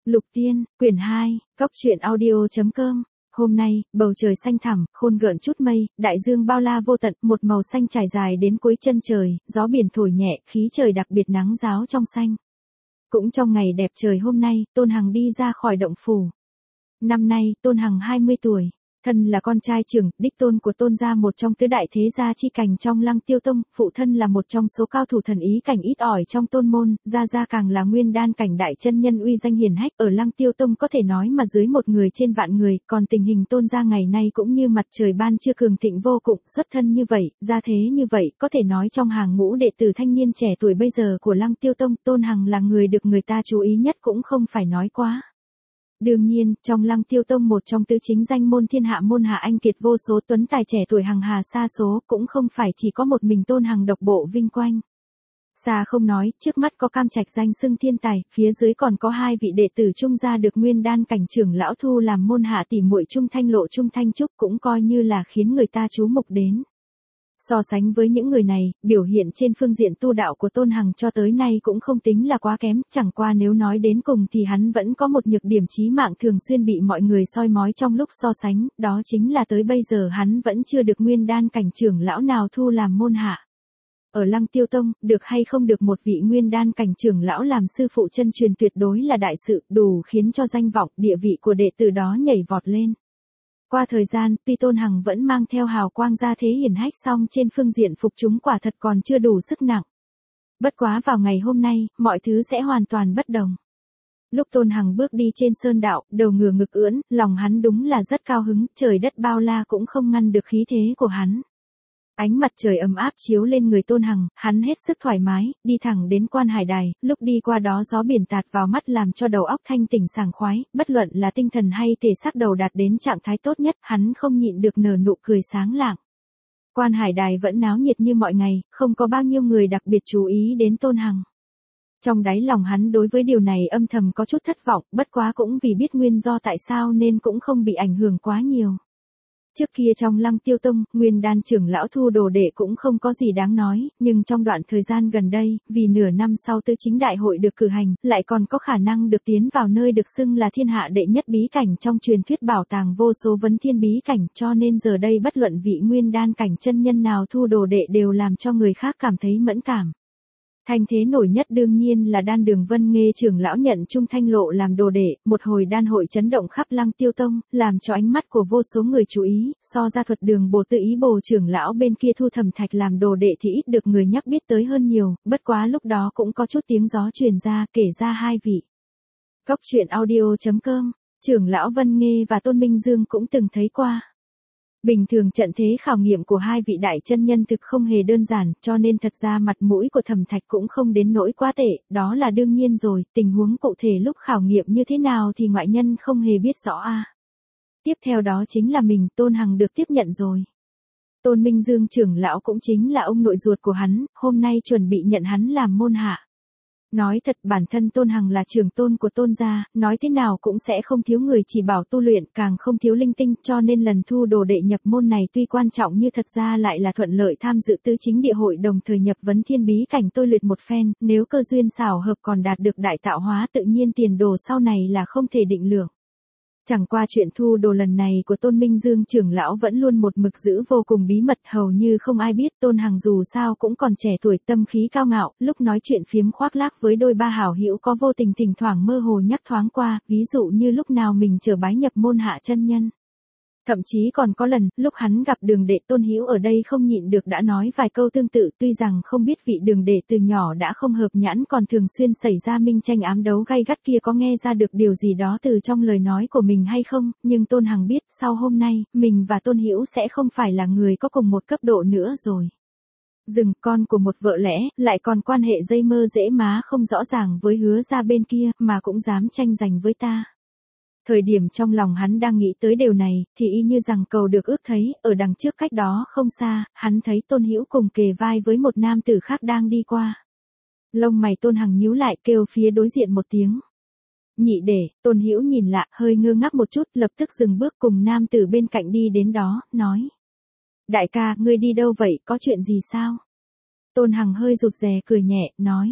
Lục Tiên, quyển 2, Cốc truyện audio.com. Hôm nay, bầu trời xanh thẳm, khôn gợn chút mây, đại dương bao la vô tận, một màu xanh trải dài đến cuối chân trời, gió biển thổi nhẹ, khí trời đặc biệt nắng ráo trong xanh. Cũng trong ngày đẹp trời hôm nay, Tôn Hằng đi ra khỏi động phủ. Năm nay, Tôn Hằng 20 tuổi. Thân là con trai trưởng, đích tôn của Tôn gia, một trong tứ đại thế gia chi cảnh trong Lăng Tiêu Tông, phụ thân là một trong số cao thủ thần ý cảnh ít ỏi trong Tôn môn, gia càng là nguyên đan cảnh đại chân nhân uy danh hiển hách ở Lăng Tiêu Tông, có thể nói mà dưới một người trên vạn người, còn tình hình Tôn gia ngày nay cũng như mặt trời ban trưa cường thịnh vô cùng, xuất thân như vậy, gia thế như vậy, có thể nói trong hàng ngũ đệ tử thanh niên trẻ tuổi bây giờ của Lăng Tiêu Tông, Tôn Hằng là người được người ta chú ý nhất cũng không phải nói quá. Đương nhiên, trong Lăng Tiêu Tông, một trong tứ chính danh môn thiên hạ môn hạ anh kiệt vô số, tuấn tài trẻ tuổi hằng hà sa số, cũng không phải chỉ có một mình Tôn Hằng độc bộ vinh quanh. Xa không nói, trước mắt có Cam Trạch danh xưng thiên tài, phía dưới còn có hai vị đệ tử Trung gia được nguyên đan cảnh trưởng lão thu làm môn hạ tỷ muội Trung Thanh Lộ Trung Thanh Trúc, cũng coi như là khiến người ta chú mục đến. So sánh với những người này, biểu hiện trên phương diện tu đạo của Tôn Hằng cho tới nay cũng không tính là quá kém, chẳng qua nếu nói đến cùng thì hắn vẫn có một nhược điểm chí mạng thường xuyên bị mọi người soi mói trong lúc so sánh, đó chính là tới bây giờ hắn vẫn chưa được nguyên đan cảnh trưởng lão nào thu làm môn hạ. Ở Lăng Tiêu Tông, được hay không được một vị nguyên đan cảnh trưởng lão làm sư phụ chân truyền tuyệt đối là đại sự, đủ khiến cho danh vọng, địa vị của đệ tử đó nhảy vọt lên. Qua thời gian, tuy Tôn Hằng vẫn mang theo hào quang gia thế hiển hách, song trên phương diện phục chúng quả thật còn chưa đủ sức nặng. Bất quá vào ngày hôm nay, mọi thứ sẽ hoàn toàn bất đồng. Lúc Tôn Hằng bước đi trên sơn đạo, đầu ngửa ngực ưỡn, lòng hắn đúng là rất cao hứng, trời đất bao la cũng không ngăn được khí thế của hắn. Ánh mặt trời ấm áp chiếu lên người Tôn Hằng, hắn hết sức thoải mái, đi thẳng đến Quan Hải Đài, lúc đi qua đó gió biển tạt vào mắt làm cho đầu óc thanh tỉnh sảng khoái, bất luận là tinh thần hay thể xác đầu đạt đến trạng thái tốt nhất, hắn không nhịn được nở nụ cười sáng lạng. Quan Hải Đài vẫn náo nhiệt như mọi ngày, không có bao nhiêu người đặc biệt chú ý đến Tôn Hằng. Trong đáy lòng hắn đối với điều này âm thầm có chút thất vọng, bất quá cũng vì biết nguyên do tại sao nên cũng không bị ảnh hưởng quá nhiều. Trước kia trong Lăng Tiêu Tông, nguyên đan trưởng lão thu đồ đệ cũng không có gì đáng nói, nhưng trong đoạn thời gian gần đây, vì nửa năm sau tứ chính đại hội được cử hành, lại còn có khả năng được tiến vào nơi được xưng là thiên hạ đệ nhất bí cảnh trong truyền thuyết bảo tàng vô số vấn thiên bí cảnh, cho nên giờ đây bất luận vị nguyên đan cảnh chân nhân nào thu đồ đệ đều làm cho người khác cảm thấy mẫn cảm. Thanh thế nổi nhất đương nhiên là Đan Đường Vân Nghê trưởng lão nhận Trung Thanh Lộ làm đồ đệ, một hồi đan hội chấn động khắp Lăng Tiêu Tông, làm cho ánh mắt của vô số người chú ý, so ra Thuật Đường Bồ Tự Ý Bồ trưởng lão bên kia thu Thẩm Thạch làm đồ đệ thì ít được người nhắc biết tới hơn nhiều, bất quá lúc đó cũng có chút tiếng gió truyền ra, kể ra hai vị. Cốc truyện audio.com, trưởng lão Vân Nghê và Tôn Minh Dương cũng từng thấy qua. Bình thường trận thế khảo nghiệm của hai vị đại chân nhân thực không hề đơn giản, cho nên thật ra mặt mũi của Thẩm Thạch cũng không đến nỗi quá tệ, đó là đương nhiên rồi, tình huống cụ thể lúc khảo nghiệm như thế nào thì ngoại nhân không hề biết rõ a. Tiếp theo đó chính là mình, Tôn Hằng được tiếp nhận rồi. Tôn Minh Dương trưởng lão cũng chính là ông nội ruột của hắn, hôm nay chuẩn bị nhận hắn làm môn hạ. Nói thật, bản thân Tôn Hằng là trưởng tôn của Tôn gia, nói thế nào cũng sẽ không thiếu người chỉ bảo tu luyện, càng không thiếu linh tinh, cho nên lần thu đồ đệ nhập môn này tuy quan trọng như thật ra lại là thuận lợi tham dự tứ chính địa hội, đồng thời nhập vấn thiên bí cảnh tôi luyện một phen, nếu cơ duyên xảo hợp còn đạt được đại tạo hóa, tự nhiên tiền đồ sau này là không thể định lượng. Chẳng qua chuyện thu đồ lần này của Tôn Minh Dương trưởng lão vẫn luôn một mực giữ vô cùng bí mật, hầu như không ai biết. Tôn Hằng dù sao cũng còn trẻ tuổi, tâm khí cao ngạo, lúc nói chuyện phiếm khoác lác với đôi ba hảo hữu có vô tình thỉnh thoảng mơ hồ nhắc thoáng qua, ví dụ như lúc nào mình chờ bái nhập môn hạ chân nhân. Thậm chí còn có lần, lúc hắn gặp Đường đệ Tôn Hữu ở đây không nhịn được đã nói vài câu tương tự, tuy rằng không biết vị Đường đệ từ nhỏ đã không hợp nhãn còn thường xuyên xảy ra minh tranh ám đấu gay gắt kia có nghe ra được điều gì đó từ trong lời nói của mình hay không, nhưng Tôn Hằng biết, sau hôm nay, mình và Tôn Hữu sẽ không phải là người có cùng một cấp độ nữa rồi. Dừng, con của một vợ lẽ, lại còn quan hệ dây mơ dễ má không rõ ràng với Hứa gia bên kia, mà cũng dám tranh giành với ta. Thời điểm trong lòng hắn đang nghĩ tới điều này, thì y như rằng cầu được ước thấy, ở đằng trước cách đó không xa, hắn thấy Tôn Hữu cùng kề vai với một nam tử khác đang đi qua. Lông mày Tôn Hằng nhíu lại, kêu phía đối diện một tiếng. Nhị đệ. Tôn Hữu nhìn lại, hơi ngơ ngác một chút, lập tức dừng bước cùng nam tử bên cạnh đi đến đó, nói. Đại ca, ngươi đi đâu vậy, có chuyện gì sao? Tôn Hằng hơi rụt rè cười nhẹ, nói.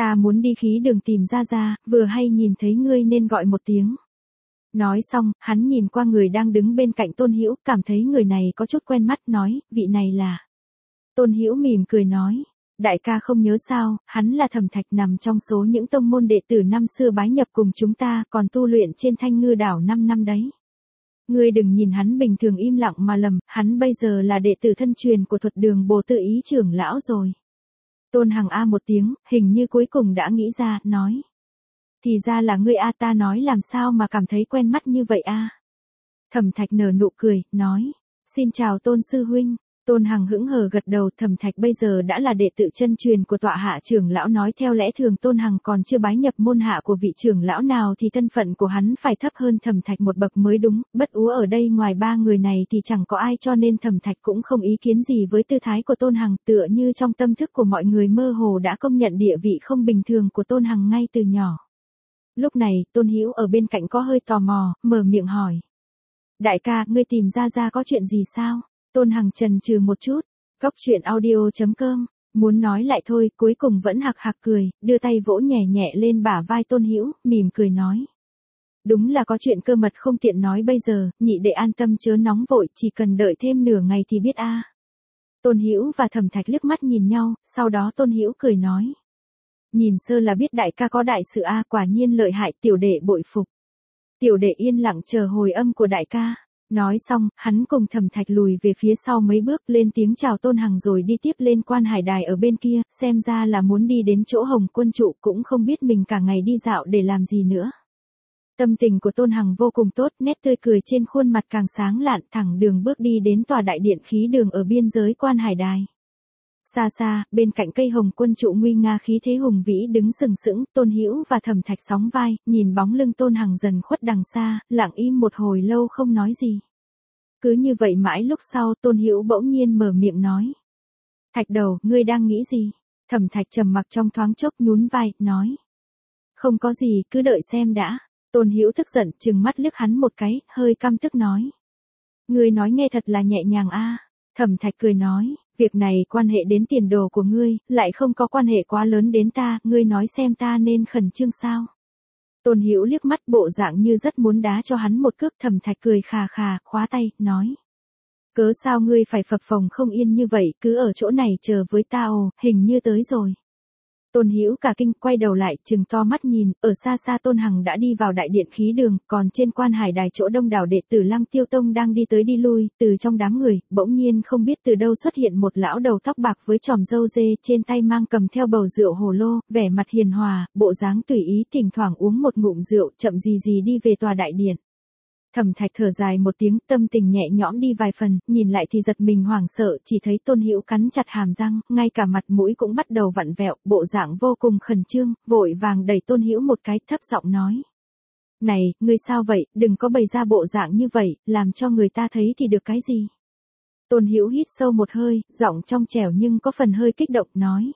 Ta muốn đi khí đường tìm ra ra, vừa hay nhìn thấy ngươi nên gọi một tiếng. Nói xong, hắn nhìn qua người đang đứng bên cạnh Tôn Hữu, cảm thấy người này có chút quen mắt, nói, vị này là. Tôn Hữu mỉm cười nói, đại ca không nhớ sao, hắn là Thẩm Thạch, nằm trong số những tông môn đệ tử năm xưa bái nhập cùng chúng ta, còn tu luyện trên Thanh Ngư đảo 5 năm đấy. Ngươi đừng nhìn hắn bình thường im lặng mà lầm, hắn bây giờ là đệ tử thân truyền của Thuật Đường Bồ Tự Ý trưởng lão rồi. Tôn Hằng a một tiếng, hình như cuối cùng đã nghĩ ra, nói. Thì ra là ngươi a, ta nói làm sao mà cảm thấy quen mắt như vậy a. Thẩm Thạch nở nụ cười, nói. Xin chào Tôn sư huynh. Tôn Hằng hững hờ gật đầu, Thẩm Thạch bây giờ đã là đệ tử chân truyền của tọa hạ trưởng lão, nói theo lẽ thường Tôn Hằng còn chưa bái nhập môn hạ của vị trưởng lão nào thì thân phận của hắn phải thấp hơn Thẩm Thạch một bậc mới đúng, bất úa ở đây ngoài ba người này thì chẳng có ai, cho nên Thẩm Thạch cũng không ý kiến gì với tư thái của Tôn Hằng, tựa như trong tâm thức của mọi người mơ hồ đã công nhận địa vị không bình thường của Tôn Hằng ngay từ nhỏ. Lúc này, Tôn Hữu ở bên cạnh có hơi tò mò, mở miệng hỏi. Đại ca, ngươi tìm ra có chuyện gì sao? Tôn Hằng chần chừ một chút, Cóc Truyện Audio.com, muốn nói lại thôi, cuối cùng vẫn hạc hạc cười, đưa tay vỗ nhẹ nhẹ lên bả vai Tôn Hữu, mỉm cười nói. Đúng là có chuyện cơ mật không tiện nói bây giờ, nhị đệ an tâm chớ nóng vội, chỉ cần đợi thêm nửa ngày thì biết a. Tôn Hữu và Thẩm Thạch liếc mắt nhìn nhau, sau đó Tôn Hữu cười nói. Nhìn sơ là biết đại ca có đại sự a, quả nhiên lợi hại, tiểu đệ bội phục. Tiểu đệ yên lặng chờ hồi âm của đại ca. Nói xong, hắn cùng Thẩm Thạch lùi về phía sau mấy bước, lên tiếng chào Tôn Hằng rồi đi tiếp lên quan hải đài ở bên kia, xem ra là muốn đi đến chỗ Hồng Quân trụ, cũng không biết mình cả ngày đi dạo để làm gì nữa. Tâm tình của Tôn Hằng vô cùng tốt, nét tươi cười trên khuôn mặt càng sáng lạn, thẳng đường bước đi đến tòa đại điện khí đường ở biên giới quan hải đài. Xa xa, bên cạnh cây Hồng Quân trụ nguy nga khí thế hùng vĩ đứng sừng sững, Tôn Hữu và Thẩm Thạch sóng vai, nhìn bóng lưng Tôn Hằng dần khuất đằng xa, lặng im một hồi lâu không nói gì. Cứ như vậy mãi lúc sau, Tôn Hữu bỗng nhiên mở miệng nói. Thạch đầu, ngươi đang nghĩ gì? Thẩm Thạch trầm mặc trong thoáng chốc, nhún vai, nói. Không có gì, cứ đợi xem đã. Tôn Hữu tức giận, trừng mắt liếc hắn một cái, hơi căm tức nói. Ngươi nói nghe thật là nhẹ nhàng a. Thẩm Thạch cười nói, việc này quan hệ đến tiền đồ của ngươi, lại không có quan hệ quá lớn đến ta, ngươi nói xem ta nên khẩn trương sao? Tôn Hữu liếc mắt bộ dạng như rất muốn đá cho hắn một cước. Thẩm Thạch cười khà khà, khóa tay, nói. Cớ sao ngươi phải phập phồng không yên như vậy, cứ ở chỗ này chờ với ta ồ, hình như tới rồi. Tôn Hữu cả kinh, quay đầu lại, trừng to mắt nhìn, ở xa xa Tôn Hằng đã đi vào đại điện khí đường, còn trên quan hải đài chỗ đông đảo đệ tử Lăng Tiêu Tông đang đi tới đi lui, từ trong đám người, bỗng nhiên không biết từ đâu xuất hiện một lão đầu tóc bạc với chòm râu dê, trên tay mang cầm theo bầu rượu hồ lô, vẻ mặt hiền hòa, bộ dáng tùy ý, thỉnh thoảng uống một ngụm rượu, chậm gì gì đi về tòa đại điện. Thẩm Thạch thở dài một tiếng, tâm tình nhẹ nhõm đi vài phần, nhìn lại thì giật mình hoảng sợ, chỉ thấy Tôn Hữu cắn chặt hàm răng, ngay cả mặt mũi cũng bắt đầu vặn vẹo, bộ dạng vô cùng khẩn trương, vội vàng đẩy Tôn Hữu một cái, thấp giọng nói. Này, ngươi sao vậy, đừng có bày ra bộ dạng như vậy, làm cho người ta thấy thì được cái gì. Tôn Hữu hít sâu một hơi, giọng trong trẻo nhưng có phần hơi kích động, nói.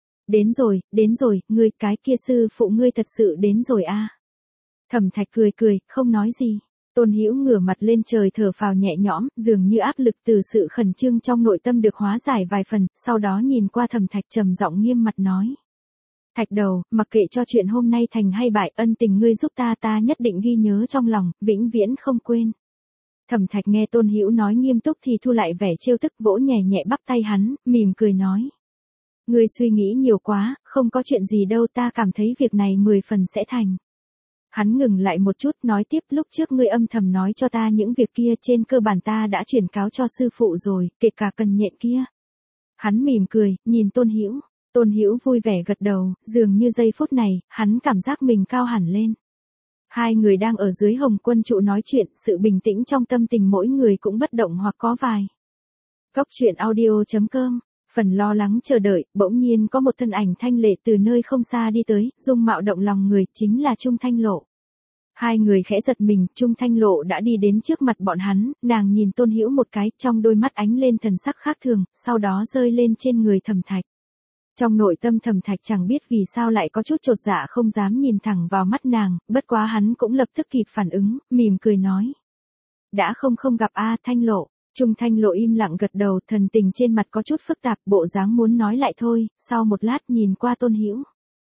Đến rồi, ngươi, cái kia sư phụ ngươi thật sự đến rồi a. Thẩm Thạch cười, không nói gì. Tôn Hữu ngửa mặt lên trời thở phào nhẹ nhõm, dường như áp lực từ sự khẩn trương trong nội tâm được hóa giải vài phần, sau đó nhìn qua Thẩm Thạch trầm giọng nghiêm mặt nói. Thạch đầu, mặc kệ cho chuyện hôm nay thành hay bại, ân tình ngươi giúp ta nhất định ghi nhớ trong lòng, vĩnh viễn không quên. Thẩm Thạch nghe Tôn Hữu nói nghiêm túc thì thu lại vẻ trêu tức, vỗ nhẹ nhẹ bắp tay hắn, mỉm cười nói. Ngươi suy nghĩ nhiều quá, không có chuyện gì đâu, ta cảm thấy việc này 10 phần sẽ thành. Hắn ngừng lại một chút, nói tiếp, lúc trước ngươi âm thầm nói cho ta những việc kia, trên cơ bản ta đã chuyển cáo cho sư phụ rồi, kể cả cần nhện kia. Hắn mỉm cười, nhìn Tôn Hữu. Tôn Hữu vui vẻ gật đầu, dường như giây phút này, hắn cảm giác mình cao hẳn lên. Hai người đang ở dưới Hồng Quân trụ nói chuyện, sự bình tĩnh trong tâm tình mỗi người cũng bất động hoặc có vài. Cóc Truyện Audio.com. Phần lo lắng chờ đợi, bỗng nhiên có một thân ảnh thanh lệ từ nơi không xa đi tới, dung mạo động lòng người, chính là Trung Thanh Lộ. Hai người khẽ giật mình, Trung Thanh Lộ đã đi đến trước mặt bọn hắn, nàng nhìn Tôn Hữu một cái, trong đôi mắt ánh lên thần sắc khác thường, sau đó rơi lên trên người Thẩm Thạch. Trong nội tâm Thẩm Thạch chẳng biết vì sao lại có chút chột dạ không dám nhìn thẳng vào mắt nàng, bất quá hắn cũng lập tức kịp phản ứng, mỉm cười nói. Đã không gặp a, Thanh Lộ. Trung Thanh Lộ im lặng gật đầu, thần tình trên mặt có chút phức tạp, bộ dáng muốn nói lại thôi, sau một lát nhìn qua Tôn Hữu.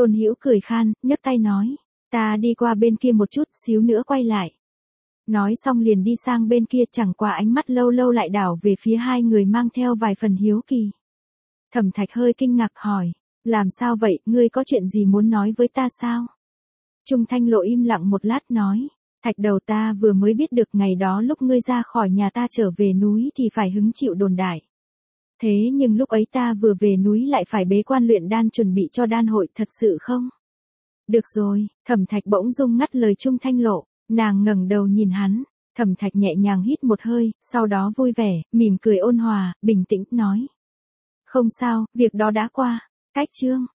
Tôn Hữu cười khan, nhấc tay nói, ta đi qua bên kia một chút, xíu nữa quay lại. Nói xong liền đi sang bên kia, chẳng qua ánh mắt lâu lâu lại đảo về phía hai người mang theo vài phần hiếu kỳ. Thẩm Thạch hơi kinh ngạc hỏi, làm sao vậy, ngươi có chuyện gì muốn nói với ta sao? Trung Thanh Lộ im lặng một lát nói, Thạch Đầu, ta vừa mới biết được ngày đó lúc ngươi ra khỏi nhà ta trở về núi thì phải hứng chịu đồn đại. Thế nhưng lúc ấy ta vừa về núi lại phải bế quan luyện đan chuẩn bị cho đan hội, thật sự không? Được rồi, Thẩm Thạch bỗng dưng ngắt lời Trung Thanh Lộ, nàng ngẩng đầu nhìn hắn, Thẩm Thạch nhẹ nhàng hít một hơi, sau đó vui vẻ, mỉm cười ôn hòa, bình tĩnh nói. Không sao, việc đó đã qua. Cách chương